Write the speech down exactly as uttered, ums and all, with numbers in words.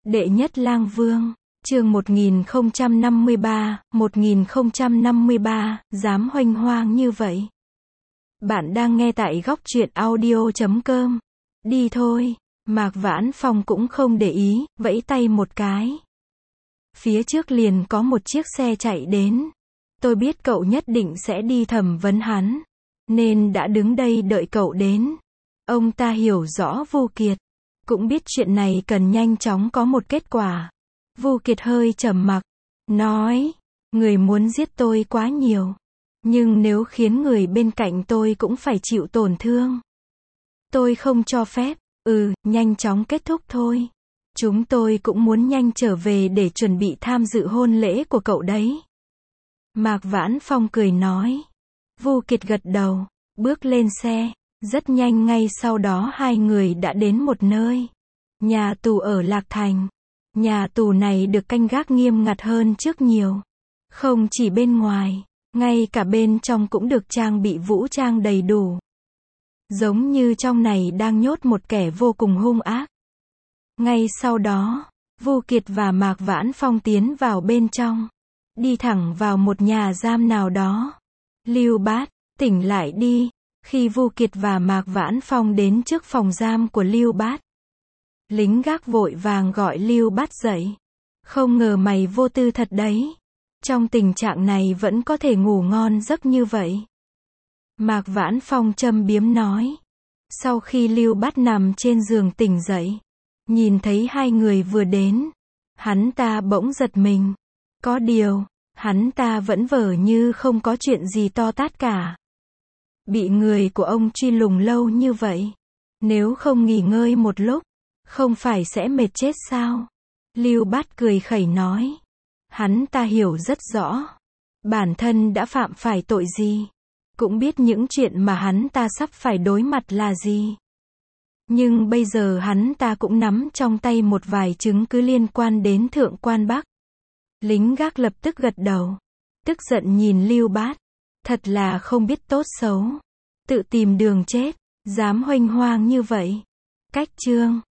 Đệ nhất lang vương, chương một nghìn không trăm năm mươi ba, một nghìn không trăm năm mươi ba, dám huênh hoang như vậy. Bạn đang nghe tại góc truyện audio chấm com. Đi thôi, Mạc Vãn Phong cũng không để ý, vẫy tay một cái. Phía trước liền có một chiếc xe chạy đến. Tôi biết cậu nhất định sẽ đi thẩm vấn hắn, nên đã đứng đây đợi cậu đến. Ông ta hiểu rõ Vu Kiệt, cũng biết chuyện này cần nhanh chóng có một kết quả. Vu Kiệt hơi trầm mặc, nói, người muốn giết tôi quá nhiều, nhưng nếu khiến người bên cạnh tôi cũng phải chịu tổn thương, tôi không cho phép. Ừ, nhanh chóng kết thúc thôi. Chúng tôi cũng muốn nhanh trở về để chuẩn bị tham dự hôn lễ của cậu đấy. Mạc Vãn Phong cười nói. Vu Kiệt gật đầu, bước lên xe. Rất nhanh ngay sau đó hai người đã đến một nơi. Nhà tù ở Lạc Thành. Nhà tù này được canh gác nghiêm ngặt hơn trước nhiều. Không chỉ bên ngoài, ngay cả bên trong cũng được trang bị vũ trang đầy đủ. Giống như trong này đang nhốt một kẻ vô cùng hung ác. Ngay sau đó, Vu Kiệt và Mạc Vãn Phong tiến vào bên trong. Đi thẳng vào một nhà giam nào đó. Lưu Bát, tỉnh lại đi. Khi Vu Kiệt và Mạc Vãn Phong đến trước phòng giam của Lưu Bát, lính gác vội vàng gọi Lưu Bát dậy. Không ngờ mày vô tư thật đấy. Trong tình trạng này vẫn có thể ngủ ngon giấc như vậy. Mạc Vãn Phong châm biếm nói. Sau khi Lưu Bát nằm trên giường tỉnh dậy, nhìn thấy hai người vừa đến, hắn ta bỗng giật mình. Có điều, hắn ta vẫn vờ như không có chuyện gì to tát cả. Bị người của ông truy lùng lâu như vậy, nếu không nghỉ ngơi một lúc, không phải sẽ mệt chết sao? Lưu Bát cười khẩy nói. Hắn ta hiểu rất rõ, bản thân đã phạm phải tội gì, cũng biết những chuyện mà hắn ta sắp phải đối mặt là gì. Nhưng bây giờ hắn ta cũng nắm trong tay một vài chứng cứ liên quan đến Thượng Quan Bắc. Lính gác lập tức gật đầu, tức giận nhìn Lưu Bát. Thật là không biết tốt xấu, tự tìm đường chết, dám huênh hoang như vậy. Cách chương